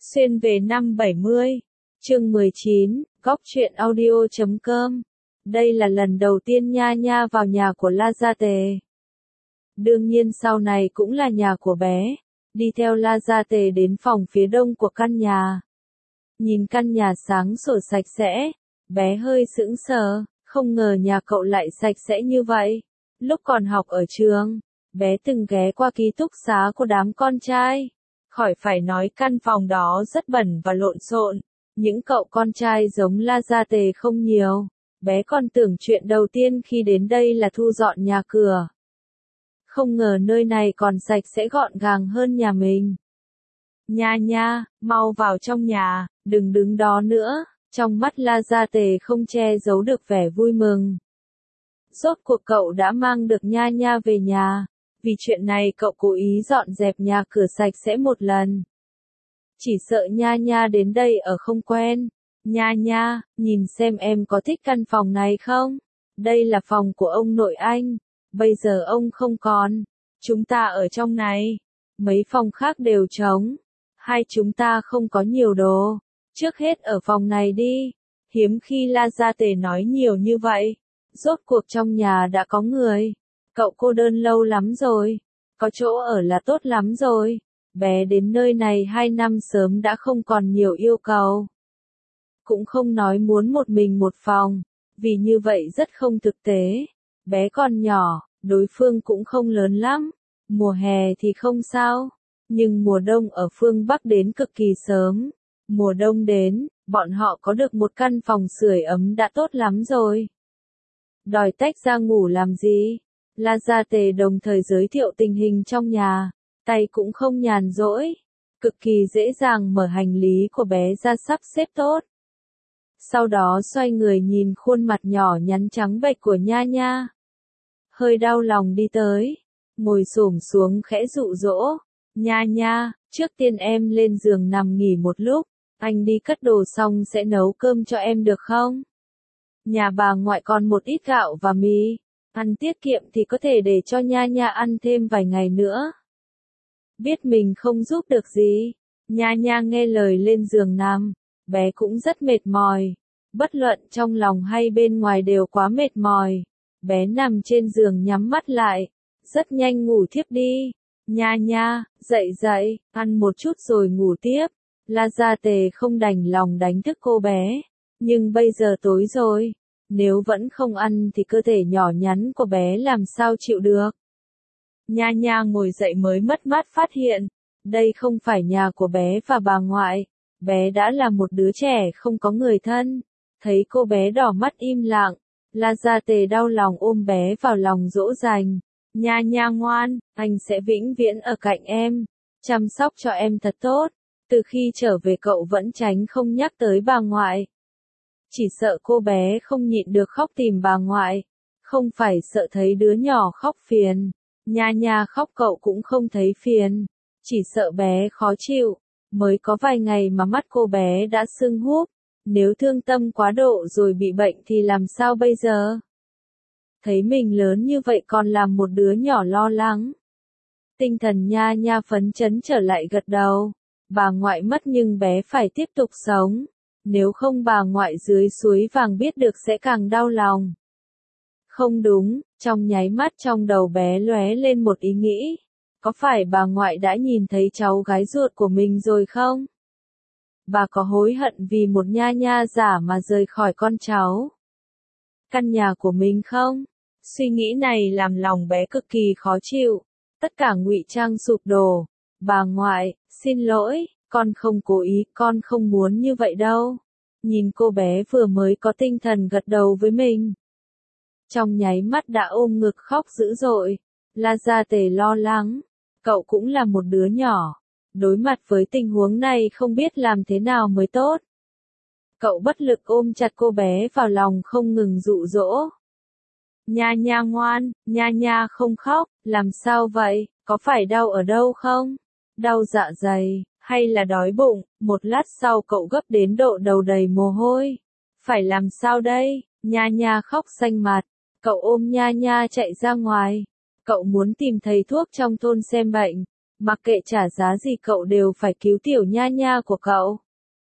Xuyên về năm 70. Chương 19, Góc truyện audio.com. Đây là lần đầu tiên Nha Nha vào nhà của La Gia Tề. Đương nhiên sau này cũng là nhà của bé. Đi theo La Gia Tề đến phòng phía đông của căn nhà. Nhìn căn nhà sáng sủa sạch sẽ, bé hơi sững sờ, không ngờ nhà cậu lại sạch sẽ như vậy. Lúc còn học ở trường, bé từng ghé qua ký túc xá của đám con trai. Khỏi phải nói căn phòng đó rất bẩn và lộn xộn. Những cậu con trai giống La Gia Tề không nhiều. Bé còn tưởng chuyện đầu tiên khi đến đây là thu dọn nhà cửa. Không ngờ nơi này còn sạch sẽ gọn gàng hơn nhà mình. Nha Nha, mau vào trong nhà, đừng đứng đó nữa. Trong mắt La Gia Tề không che giấu được vẻ vui mừng. Rốt cuộc cậu đã mang được Nha Nha về nhà. Vì chuyện này cậu cố ý dọn dẹp nhà cửa sạch sẽ một lần. Chỉ sợ Nha Nha đến đây ở không quen. Nha Nha, nhìn xem em có thích căn phòng này không? Đây là phòng của ông nội anh. Bây giờ ông không còn. Chúng ta ở trong này. Mấy phòng khác đều trống. Hai chúng ta không có nhiều đồ. Trước hết ở phòng này đi. Hiếm khi La Gia Tề nói nhiều như vậy. Rốt cuộc trong nhà đã có người. Cậu cô đơn lâu lắm rồi. Có chỗ ở là tốt lắm rồi. Bé đến nơi này 2 năm sớm đã không còn nhiều yêu cầu. Cũng không nói muốn một mình một phòng. Vì như vậy rất không thực tế. Bé còn nhỏ, đối phương cũng không lớn lắm. Mùa hè thì không sao. Nhưng mùa đông ở phương Bắc đến cực kỳ sớm. Mùa đông đến, bọn họ có được một căn phòng sưởi ấm đã tốt lắm rồi. Đòi tách ra ngủ làm gì? La Gia Tề đồng thời giới thiệu tình hình trong nhà, tay cũng không nhàn rỗi, cực kỳ dễ dàng mở hành lý của bé ra sắp xếp tốt. Sau đó xoay người nhìn khuôn mặt nhỏ nhắn trắng bệch của Nha Nha. Hơi đau lòng đi tới, ngồi xổm xuống khẽ dụ dỗ. Nha Nha, trước tiên em lên giường nằm nghỉ một lúc, anh đi cất đồ xong sẽ nấu cơm cho em được không? Nhà bà ngoại còn một ít gạo và mì. Ăn tiết kiệm thì có thể để cho Nha Nha ăn thêm vài ngày nữa. Biết mình không giúp được gì. Nha Nha nghe lời lên giường nằm. Bé cũng rất mệt mỏi. Bất luận trong lòng hay bên ngoài đều quá mệt mỏi. Bé nằm trên giường nhắm mắt lại. Rất nhanh ngủ thiếp đi. Nha Nha, dậy dậy, ăn một chút rồi ngủ tiếp. La Gia Tề không đành lòng đánh thức cô bé. Nhưng bây giờ tối rồi. Nếu vẫn không ăn thì cơ thể nhỏ nhắn của bé làm sao chịu được. Nha Nha ngồi dậy mới mất mát phát hiện. Đây không phải nhà của bé và bà ngoại. Bé đã là một đứa trẻ không có người thân. Thấy cô bé đỏ mắt im lặng. La Gia Tề đau lòng ôm bé vào lòng dỗ dành. Nha Nha ngoan, anh sẽ vĩnh viễn ở cạnh em. Chăm sóc cho em thật tốt. Từ khi trở về cậu vẫn tránh không nhắc tới bà ngoại. Chỉ sợ cô bé không nhịn được khóc tìm bà ngoại. Không phải sợ thấy đứa nhỏ khóc phiền. Nha Nha khóc cậu cũng không thấy phiền. Chỉ sợ bé khó chịu. Mới có vài ngày mà mắt cô bé đã sưng húp. Nếu thương tâm quá độ rồi bị bệnh thì làm sao bây giờ? Thấy mình lớn như vậy còn làm một đứa nhỏ lo lắng. Tinh thần Nha Nha phấn chấn trở lại gật đầu. Bà ngoại mất nhưng bé phải tiếp tục sống. Nếu không bà ngoại dưới suối vàng biết được sẽ càng đau lòng. Không đúng, trong nháy mắt trong đầu bé lóe lên một ý nghĩ. Có phải bà ngoại đã nhìn thấy cháu gái ruột của mình rồi không? Bà có hối hận vì một Nha Nha giả mà rời khỏi con cháu? Căn nhà của mình không? Suy nghĩ này làm lòng bé cực kỳ khó chịu. Tất cả ngụy trang sụp đổ. Bà ngoại, xin lỗi. Con không cố ý, con không muốn như vậy đâu. Nhìn cô bé vừa mới có tinh thần gật đầu với mình. Trong nháy mắt đã ôm ngực khóc dữ dội. La Gia Tề lo lắng. Cậu cũng là một đứa nhỏ. Đối mặt với tình huống này không biết làm thế nào mới tốt. Cậu bất lực ôm chặt cô bé vào lòng không ngừng dụ dỗ. Nha Nha ngoan, Nha Nha không khóc, làm sao vậy, có phải đau ở đâu không? Đau dạ dày. Hay là đói bụng? Một lát sau cậu gấp đến độ đầu đầy mồ hôi. Phải làm sao đây? Nha Nha khóc xanh mặt. Cậu ôm Nha Nha chạy ra ngoài. Cậu muốn tìm thầy thuốc trong thôn xem bệnh. Mặc kệ trả giá gì cậu đều phải cứu tiểu nha nha của cậu.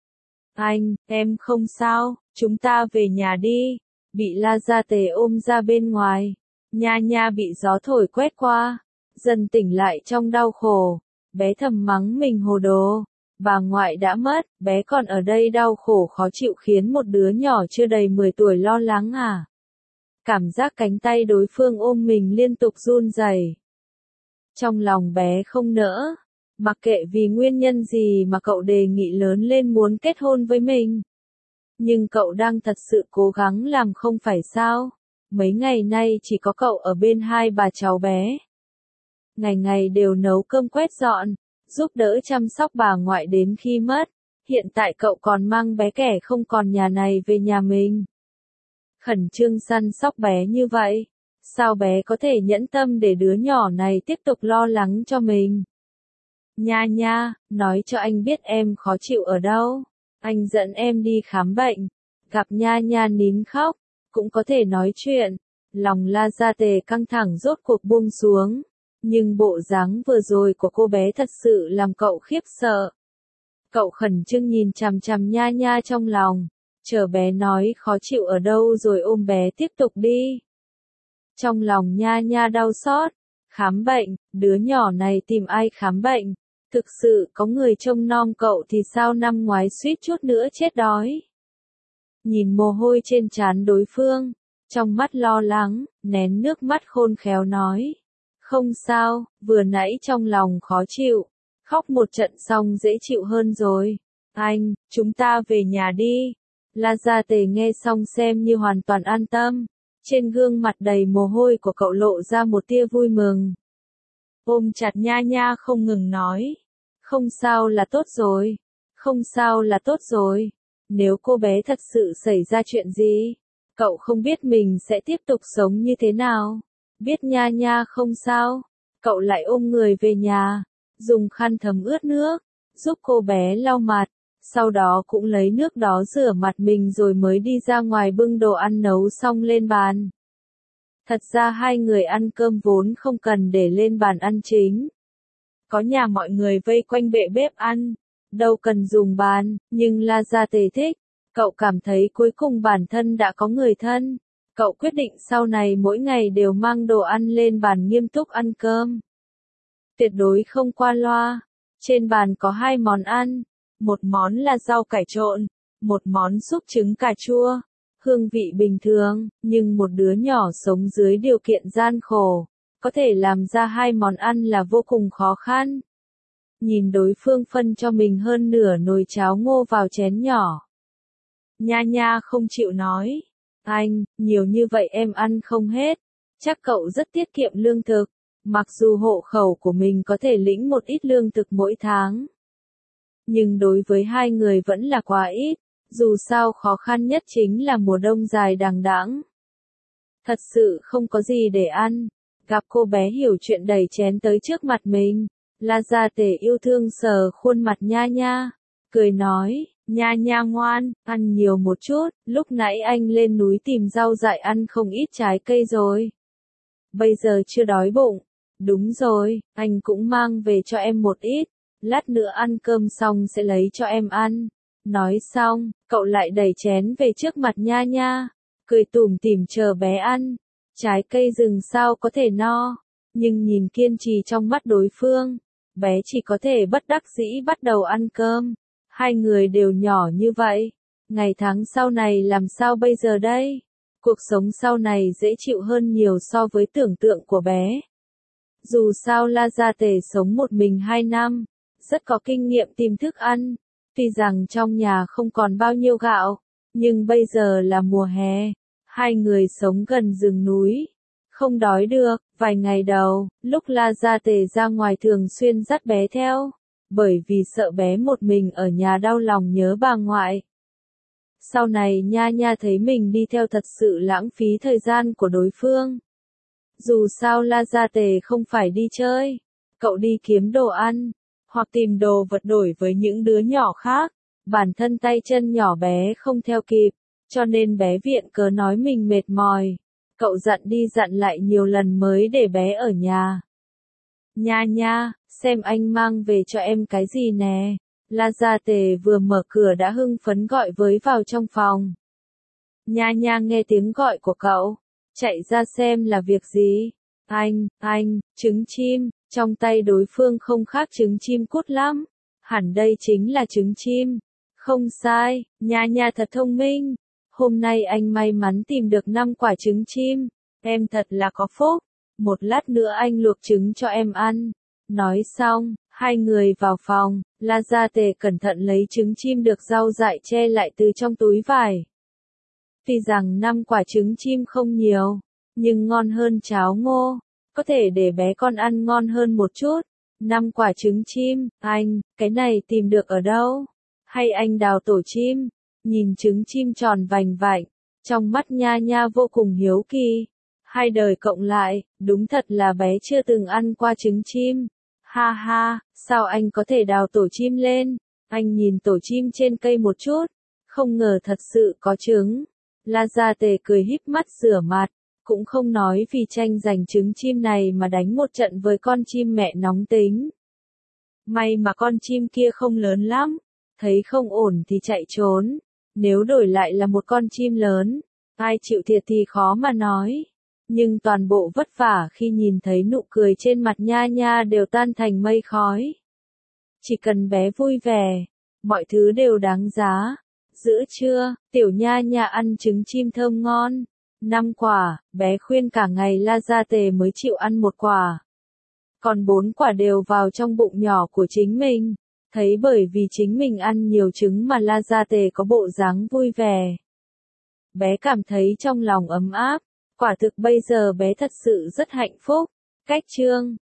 Anh, em không sao, chúng ta về nhà đi. Bị La Gia Tề ôm ra bên ngoài. Nha nha bị gió thổi quét qua. Dần tỉnh lại trong đau khổ. Bé thầm mắng mình hồ đồ. Bà ngoại đã mất, bé còn ở đây đau khổ khó chịu khiến một đứa nhỏ chưa đầy 10 tuổi lo lắng à. Cảm giác cánh tay đối phương ôm mình liên tục run rẩy. Trong lòng bé không nỡ. Mặc kệ vì nguyên nhân gì mà cậu đề nghị lớn lên muốn kết hôn với mình. Nhưng cậu đang thật sự cố gắng làm không phải sao. Mấy ngày nay chỉ có cậu ở bên hai bà cháu bé. Ngày ngày đều nấu cơm quét dọn, giúp đỡ chăm sóc bà ngoại đến khi mất. Hiện tại cậu còn mang bé kẻ không còn nhà này về nhà mình. Khẩn trương săn sóc bé như vậy. Sao bé có thể nhẫn tâm để đứa nhỏ này tiếp tục lo lắng cho mình? Nha nha, nói cho anh biết em khó chịu ở đâu. Anh dẫn em đi khám bệnh. Gặp nha nha nín khóc, cũng có thể nói chuyện. Lòng La Gia Tề căng thẳng rốt cuộc buông xuống. Nhưng bộ dáng vừa rồi của cô bé thật sự làm cậu khiếp sợ. Cậu khẩn trương nhìn chằm chằm nha nha trong lòng. Chờ bé nói khó chịu ở đâu rồi ôm bé tiếp tục đi. Trong lòng nha nha đau xót. Khám bệnh, đứa nhỏ này tìm ai khám bệnh? Thực sự có người trông nom cậu thì sao năm ngoái suýt chút nữa chết đói. Nhìn mồ hôi trên trán đối phương, trong mắt lo lắng, nén nước mắt khôn khéo nói. Không sao, vừa nãy trong lòng khó chịu, khóc một trận xong dễ chịu hơn rồi. Anh, chúng ta về nhà đi. La Gia Tề nghe xong xem như hoàn toàn an tâm. Trên gương mặt đầy mồ hôi của cậu lộ ra một tia vui mừng. Ôm chặt nha nha không ngừng nói. Không sao là tốt rồi. Không sao là tốt rồi. Nếu cô bé thật sự xảy ra chuyện gì, cậu không biết mình sẽ tiếp tục sống như thế nào. Biết nha nha không sao, cậu lại ôm người về nhà, dùng khăn thấm ướt nước, giúp cô bé lau mặt, sau đó cũng lấy nước đó rửa mặt mình rồi mới đi ra ngoài bưng đồ ăn nấu xong lên bàn. Thật ra hai người ăn cơm vốn không cần để lên bàn ăn chính. Có nhà mọi người vây quanh bệ bếp ăn, đâu cần dùng bàn, nhưng La Gia Tề thích. Cậu cảm thấy cuối cùng bản thân đã có người thân. Cậu quyết định sau này mỗi ngày đều mang đồ ăn lên bàn nghiêm túc ăn cơm. Tuyệt đối không qua loa. Trên bàn có hai món ăn. Một món là rau cải trộn, một món súp trứng cà chua. Hương vị bình thường, nhưng một đứa nhỏ sống dưới điều kiện gian khổ, có thể làm ra hai món ăn là vô cùng khó khăn. Nhìn đối phương phân cho mình hơn nửa nồi cháo ngô vào chén nhỏ. Nha nha không chịu nói. Anh, nhiều như vậy em ăn không hết. Chắc cậu rất tiết kiệm lương thực. Mặc dù hộ khẩu của mình có thể lĩnh một ít lương thực mỗi tháng. Nhưng đối với hai người vẫn là quá ít. Dù sao khó khăn nhất chính là mùa đông dài đằng đẵng. Thật sự không có gì để ăn. Gặp cô bé hiểu chuyện đẩy chén tới trước mặt mình. La Gia Tề yêu thương sờ khuôn mặt nha nha. Cười nói, nha nha ngoan, ăn nhiều một chút, lúc nãy anh lên núi tìm rau dại ăn không ít trái cây rồi. Bây giờ chưa đói bụng. Đúng rồi, anh cũng mang về cho em một ít. Lát nữa ăn cơm xong sẽ lấy cho em ăn. Nói xong, cậu lại đẩy chén về trước mặt nha nha. Cười tủm tỉm chờ bé ăn. Trái cây rừng sao có thể no. Nhưng nhìn kiên trì trong mắt đối phương, bé chỉ có thể bất đắc dĩ bắt đầu ăn cơm. Hai người đều nhỏ như vậy. Ngày tháng sau này làm sao bây giờ đây? Cuộc sống sau này dễ chịu hơn nhiều so với tưởng tượng của bé. Dù sao La Gia Tề sống một mình 2 năm, rất có kinh nghiệm tìm thức ăn. Tuy rằng trong nhà không còn bao nhiêu gạo, nhưng bây giờ là mùa hè. Hai người sống gần rừng núi. Không đói được, vài ngày đầu, lúc La Gia Tề ra ngoài thường xuyên dắt bé theo. Bởi vì sợ bé một mình ở nhà đau lòng nhớ bà ngoại. Sau này nha nha thấy mình đi theo thật sự lãng phí thời gian của đối phương. Dù sao La Gia Tề không phải đi chơi, cậu đi kiếm đồ ăn, hoặc tìm đồ vật đổi với những đứa nhỏ khác. Bản thân tay chân nhỏ bé không theo kịp, cho nên bé viện cớ nói mình mệt mỏi. Cậu dặn đi dặn lại nhiều lần mới để bé ở nhà. Nha nha, xem anh mang về cho em cái gì nè. La Gia Tề vừa mở cửa đã hưng phấn gọi với vào trong phòng. Nha nha nghe tiếng gọi của cậu, chạy ra xem là việc gì. Anh, trứng chim, trong tay đối phương không khác trứng chim cút lắm. Hẳn đây chính là trứng chim. Không sai, nha nha thật thông minh. Hôm nay anh may mắn tìm được 5 quả trứng chim. Em thật là có phúc. Một lát nữa anh luộc trứng cho em ăn. Nói xong, hai người vào phòng, La Gia Tề cẩn thận lấy trứng chim được rau dại che lại từ trong túi vải. Tuy rằng 5 quả trứng chim không nhiều, nhưng ngon hơn cháo ngô. Có thể để bé con ăn ngon hơn một chút. 5 quả trứng chim, anh, cái này tìm được ở đâu? Hay anh đào tổ chim? Nhìn trứng chim tròn vành vạnh, trong mắt nha nha vô cùng hiếu kỳ. Hai đời cộng lại, đúng thật là bé chưa từng ăn qua trứng chim. Ha ha, sao anh có thể đào tổ chim lên? Anh nhìn tổ chim trên cây một chút, không ngờ thật sự có trứng. La Gia Tề cười híp mắt rửa mặt, cũng không nói vì tranh giành trứng chim này mà đánh một trận với con chim mẹ nóng tính. May mà con chim kia không lớn lắm, thấy không ổn thì chạy trốn. Nếu đổi lại là một con chim lớn, ai chịu thiệt thì khó mà nói. Nhưng toàn bộ vất vả khi nhìn thấy nụ cười trên mặt nha nha đều tan thành mây khói. Chỉ cần bé vui vẻ, mọi thứ đều đáng giá. Giữa trưa, tiểu nha nha ăn trứng chim thơm ngon. 5 quả, bé khuyên cả ngày La Gia Tề mới chịu ăn 1 quả. Còn 4 quả đều vào trong bụng nhỏ của chính mình. Thấy bởi vì chính mình ăn nhiều trứng mà La Gia Tề có bộ dáng vui vẻ. Bé cảm thấy trong lòng ấm áp. Quả thực bây giờ bé thật sự rất hạnh phúc. Cách chương